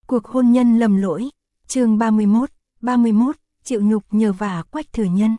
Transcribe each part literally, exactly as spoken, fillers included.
Cuộc hôn nhân lầm lỗi, chương ba mươi mốt, ba mươi mốt, chịu nhục nhờ vả Quách Thừa Nhân.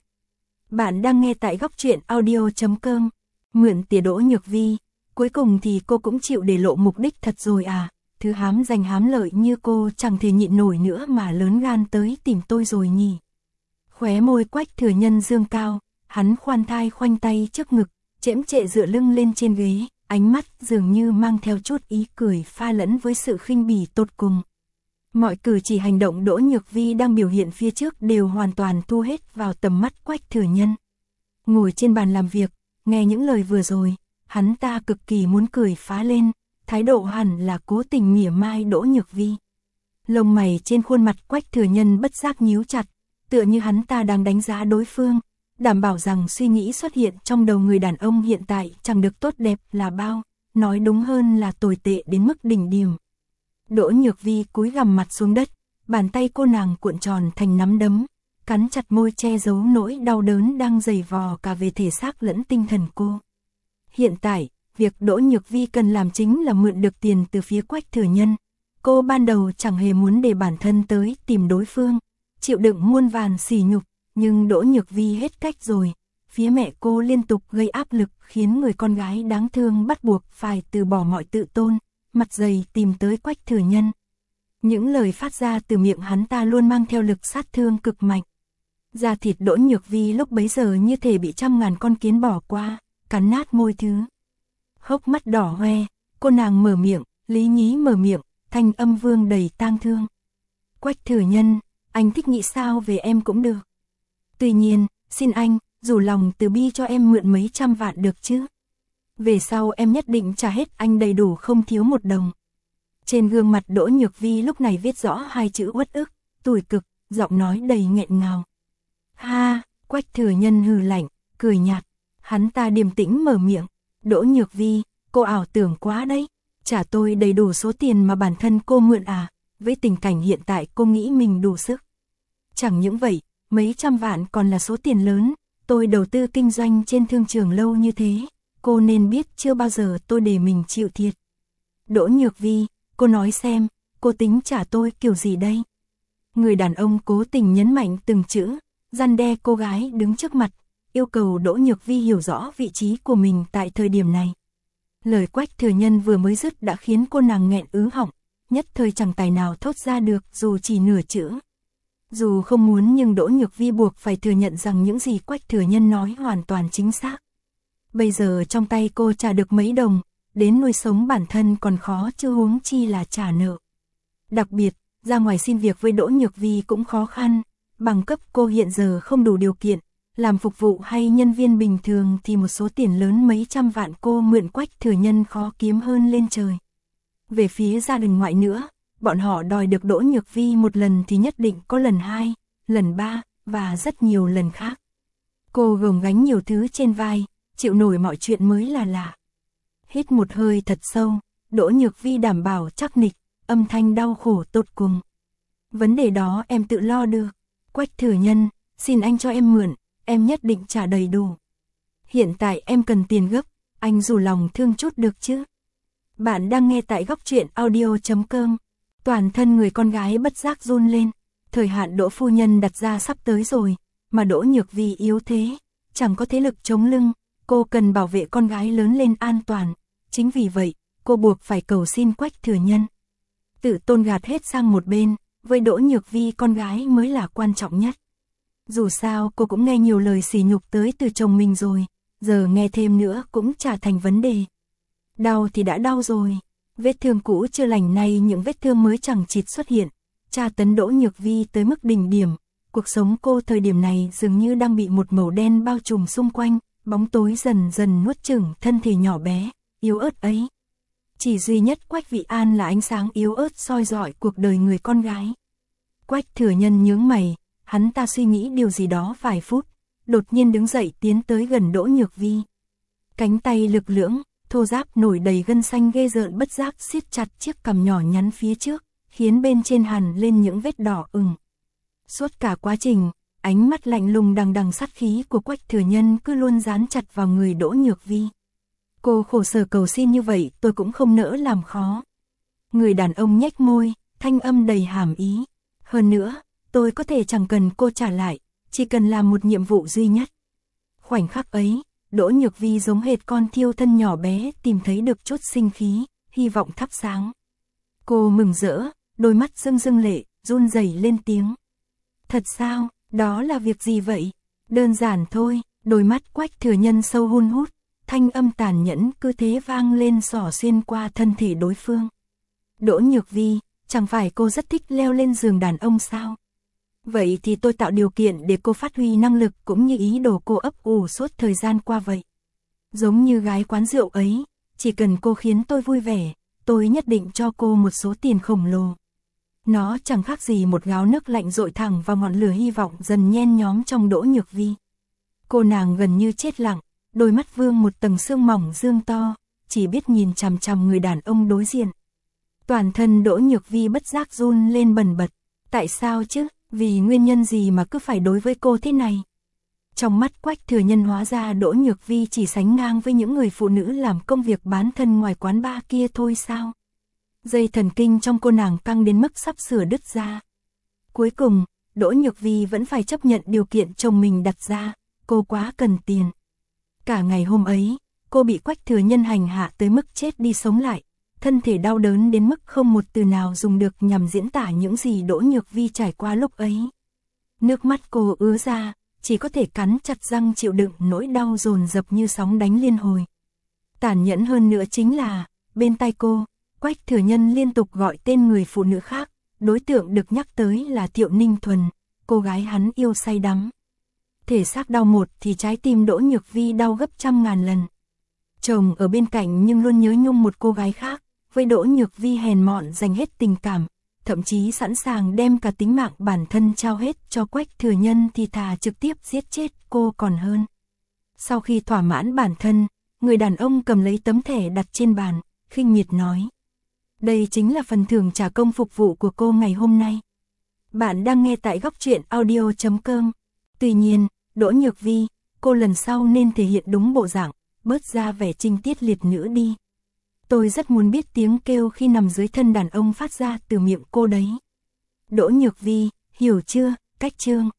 Bạn đang nghe tại góc truyện audio chấm com. Mượn tỉa Đỗ Nhược Vi, cuối cùng thì cô cũng chịu để lộ mục đích thật rồi à, thứ hám danh hám lợi như cô chẳng thể nhịn nổi nữa mà lớn gan tới tìm tôi rồi nhỉ. Khóe môi Quách Thừa Nhân dương cao, hắn khoan thai khoanh tay trước ngực, chễm chệ dựa lưng lên trên ghế, ánh mắt dường như mang theo chút ý cười pha lẫn với sự khinh bỉ tột cùng. Mọi cử chỉ hành động Đỗ Nhược Vi đang biểu hiện phía trước đều hoàn toàn thu hết vào tầm mắt Quách Thừa Nhân. Ngồi trên bàn làm việc, nghe những lời vừa rồi, hắn ta cực kỳ muốn cười phá lên, thái độ hẳn là cố tình mỉa mai Đỗ Nhược Vi. Lông mày trên khuôn mặt Quách Thừa Nhân bất giác nhíu chặt, tựa như hắn ta đang đánh giá đối phương, đảm bảo rằng suy nghĩ xuất hiện trong đầu người đàn ông hiện tại chẳng được tốt đẹp là bao, nói đúng hơn là tồi tệ đến mức đỉnh điểm. Đỗ Nhược Vi cúi gằm mặt xuống đất, bàn tay cô nàng cuộn tròn thành nắm đấm, cắn chặt môi che giấu nỗi đau đớn đang dày vò cả về thể xác lẫn tinh thần cô. Hiện tại, việc Đỗ Nhược Vi cần làm chính là mượn được tiền từ phía Quách Thừa Nhân. Cô ban đầu chẳng hề muốn để bản thân tới tìm đối phương, chịu đựng muôn vàn sỉ nhục, nhưng Đỗ Nhược Vi hết cách rồi. Phía mẹ cô liên tục gây áp lực khiến người con gái đáng thương bắt buộc phải từ bỏ mọi tự tôn, mặt dày tìm tới Quách Thừa Nhân. Những lời phát ra từ miệng hắn ta luôn mang theo lực sát thương cực mạnh. Da thịt Đỗ Nhược Vi lúc bấy giờ như thể bị trăm ngàn con kiến bỏ qua, cắn nát môi thứ. Hốc mắt đỏ hoe, cô nàng mở miệng, lý nhí mở miệng, thanh âm vương đầy tang thương. Quách Thừa Nhân, anh thích nghĩ sao về em cũng được. Tuy nhiên, xin anh, rủ lòng từ bi cho em mượn mấy trăm vạn được chứ. Về sau em nhất định trả hết anh đầy đủ không thiếu một đồng. Trên gương mặt Đỗ Nhược Vi lúc này viết rõ hai chữ uất ức, tủi cực, giọng nói đầy nghẹn ngào. Ha, Quách Thừa Nhân hừ lạnh, cười nhạt. Hắn ta điềm tĩnh mở miệng. Đỗ Nhược Vi, cô ảo tưởng quá đấy. Trả tôi đầy đủ số tiền mà bản thân cô mượn à, với tình cảnh hiện tại cô nghĩ mình đủ sức. Chẳng những vậy, mấy trăm vạn còn là số tiền lớn, tôi đầu tư kinh doanh trên thương trường lâu như thế, cô nên biết chưa bao giờ tôi để mình chịu thiệt. Đỗ Nhược Vi, cô nói xem, cô tính trả tôi kiểu gì đây? Người đàn ông cố tình nhấn mạnh từng chữ, răn đe cô gái đứng trước mặt, yêu cầu Đỗ Nhược Vi hiểu rõ vị trí của mình tại thời điểm này. Lời Quách Thừa Nhân vừa mới dứt đã khiến cô nàng nghẹn ứ họng, nhất thời chẳng tài nào thốt ra được dù chỉ nửa chữ. Dù không muốn nhưng Đỗ Nhược Vi buộc phải thừa nhận rằng những gì Quách Thừa Nhân nói hoàn toàn chính xác. Bây giờ trong tay cô trả được mấy đồng, đến nuôi sống bản thân còn khó chứ huống chi là trả nợ. Đặc biệt, ra ngoài xin việc với Đỗ Nhược Vi cũng khó khăn, bằng cấp cô hiện giờ không đủ điều kiện, làm phục vụ hay nhân viên bình thường thì một số tiền lớn mấy trăm vạn cô mượn Quách Thừa Nhân khó kiếm hơn lên trời. Về phía gia đình ngoại nữa, bọn họ đòi được Đỗ Nhược Vi một lần thì nhất định có lần hai, lần ba, và rất nhiều lần khác. Cô gồng gánh nhiều thứ trên vai, chịu nổi mọi chuyện mới là lạ. Hít một hơi thật sâu, Đỗ Nhược Vi đảm bảo chắc nịch, âm thanh đau khổ tột cùng. Vấn đề đó em tự lo được. Quách Thừa Nhân, xin anh cho em mượn, em nhất định trả đầy đủ. Hiện tại em cần tiền gấp, anh rủ lòng thương chút được chứ. Bạn đang nghe tại góc truyện audio chấm com. Toàn thân người con gái bất giác run lên, thời hạn Đỗ phu nhân đặt ra sắp tới rồi, mà Đỗ Nhược Vi yếu thế, chẳng có thế lực chống lưng, cô cần bảo vệ con gái lớn lên an toàn, chính vì vậy, cô buộc phải cầu xin Quách Thừa Nhân. Tự tôn gạt hết sang một bên, với Đỗ Nhược Vi con gái mới là quan trọng nhất. Dù sao cô cũng nghe nhiều lời sỉ nhục tới từ chồng mình rồi, giờ nghe thêm nữa cũng chả thành vấn đề. Đau thì đã đau rồi. Vết thương cũ chưa lành nay những vết thương mới chẳng chịt xuất hiện, tra tấn Đỗ Nhược Vi tới mức đỉnh điểm, cuộc sống cô thời điểm này dường như đang bị một màu đen bao trùm xung quanh, bóng tối dần dần nuốt chửng thân thể nhỏ bé, yếu ớt ấy. Chỉ duy nhất Quách Vị An là ánh sáng yếu ớt soi rọi cuộc đời người con gái. Quách Thừa Nhân nhướng mày, hắn ta suy nghĩ điều gì đó vài phút, đột nhiên đứng dậy tiến tới gần Đỗ Nhược Vi. Cánh tay lực lưỡng, thô ráp nổi đầy gân xanh ghê rợn bất giác siết chặt chiếc cằm nhỏ nhắn phía trước, khiến bên trên hằn lên những vết đỏ ửng. Suốt cả quá trình, ánh mắt lạnh lùng đằng đằng sát khí của Quách Thừa Nhân cứ luôn dán chặt vào người Đỗ Nhược Vi. Cô khổ sở cầu xin như vậy tôi cũng không nỡ làm khó. Người đàn ông nhếch môi, thanh âm đầy hàm ý. Hơn nữa, tôi có thể chẳng cần cô trả lại, chỉ cần làm một nhiệm vụ duy nhất. Khoảnh khắc ấy, Đỗ Nhược Vi giống hệt con thiêu thân nhỏ bé tìm thấy được chút sinh khí, hy vọng thắp sáng. Cô mừng rỡ, đôi mắt rưng rưng lệ, run rẩy lên tiếng. Thật sao, đó là việc gì vậy? Đơn giản thôi, đôi mắt Quách Thừa Nhân sâu hun hút, thanh âm tàn nhẫn cứ thế vang lên xỏ xuyên qua thân thể đối phương. Đỗ Nhược Vi, chẳng phải cô rất thích leo lên giường đàn ông sao? Vậy thì tôi tạo điều kiện để cô phát huy năng lực cũng như ý đồ cô ấp ủ suốt thời gian qua vậy. Giống như gái quán rượu ấy, chỉ cần cô khiến tôi vui vẻ, tôi nhất định cho cô một số tiền khổng lồ. Nó chẳng khác gì một gáo nước lạnh dội thẳng vào ngọn lửa hy vọng dần nhen nhóm trong Đỗ Nhược Vi. Cô nàng gần như chết lặng, đôi mắt vương một tầng sương mỏng dương to, chỉ biết nhìn chằm chằm người đàn ông đối diện. Toàn thân Đỗ Nhược Vi bất giác run lên bần bật. Tại sao chứ, vì nguyên nhân gì mà cứ phải đối với cô thế này? Trong mắt Quách Thừa Nhân hóa ra Đỗ Nhược Vi chỉ sánh ngang với những người phụ nữ làm công việc bán thân ngoài quán bar kia thôi sao? Dây thần kinh trong cô nàng căng đến mức sắp sửa đứt ra. Cuối cùng, Đỗ Nhược Vi vẫn phải chấp nhận điều kiện chồng mình đặt ra, cô quá cần tiền. Cả ngày hôm ấy, cô bị Quách Thừa Nhân hành hạ tới mức chết đi sống lại, thân thể đau đớn đến mức không một từ nào dùng được nhằm diễn tả những gì Đỗ Nhược Vi trải qua lúc ấy. Nước mắt cô ứa ra, chỉ có thể cắn chặt răng chịu đựng nỗi đau dồn dập như sóng đánh liên hồi. Tàn nhẫn hơn nữa chính là, bên tai cô, Quách Thừa Nhân liên tục gọi tên người phụ nữ khác, đối tượng được nhắc tới là Thiệu Ninh Thuần, cô gái hắn yêu say đắm. Thể xác đau một thì trái tim Đỗ Nhược Vi đau gấp trăm ngàn lần. Chồng ở bên cạnh nhưng luôn nhớ nhung một cô gái khác, với Đỗ Nhược Vi hèn mọn dành hết tình cảm, thậm chí sẵn sàng đem cả tính mạng bản thân trao hết cho Quách Thừa Nhân thì thà trực tiếp giết chết cô còn hơn. Sau khi thỏa mãn bản thân, người đàn ông cầm lấy tấm thẻ đặt trên bàn, khinh miệt nói. Đây chính là phần thưởng trả công phục vụ của cô ngày hôm nay. Bạn đang nghe tại góc truyện audio chấm com. Tuy nhiên, Đỗ Nhược Vi, cô lần sau nên thể hiện đúng bộ dạng, bớt ra vẻ trinh tiết liệt nữ đi. Tôi rất muốn biết tiếng kêu khi nằm dưới thân đàn ông phát ra từ miệng cô đấy. Đỗ Nhược Vi, hiểu chưa, cách chương.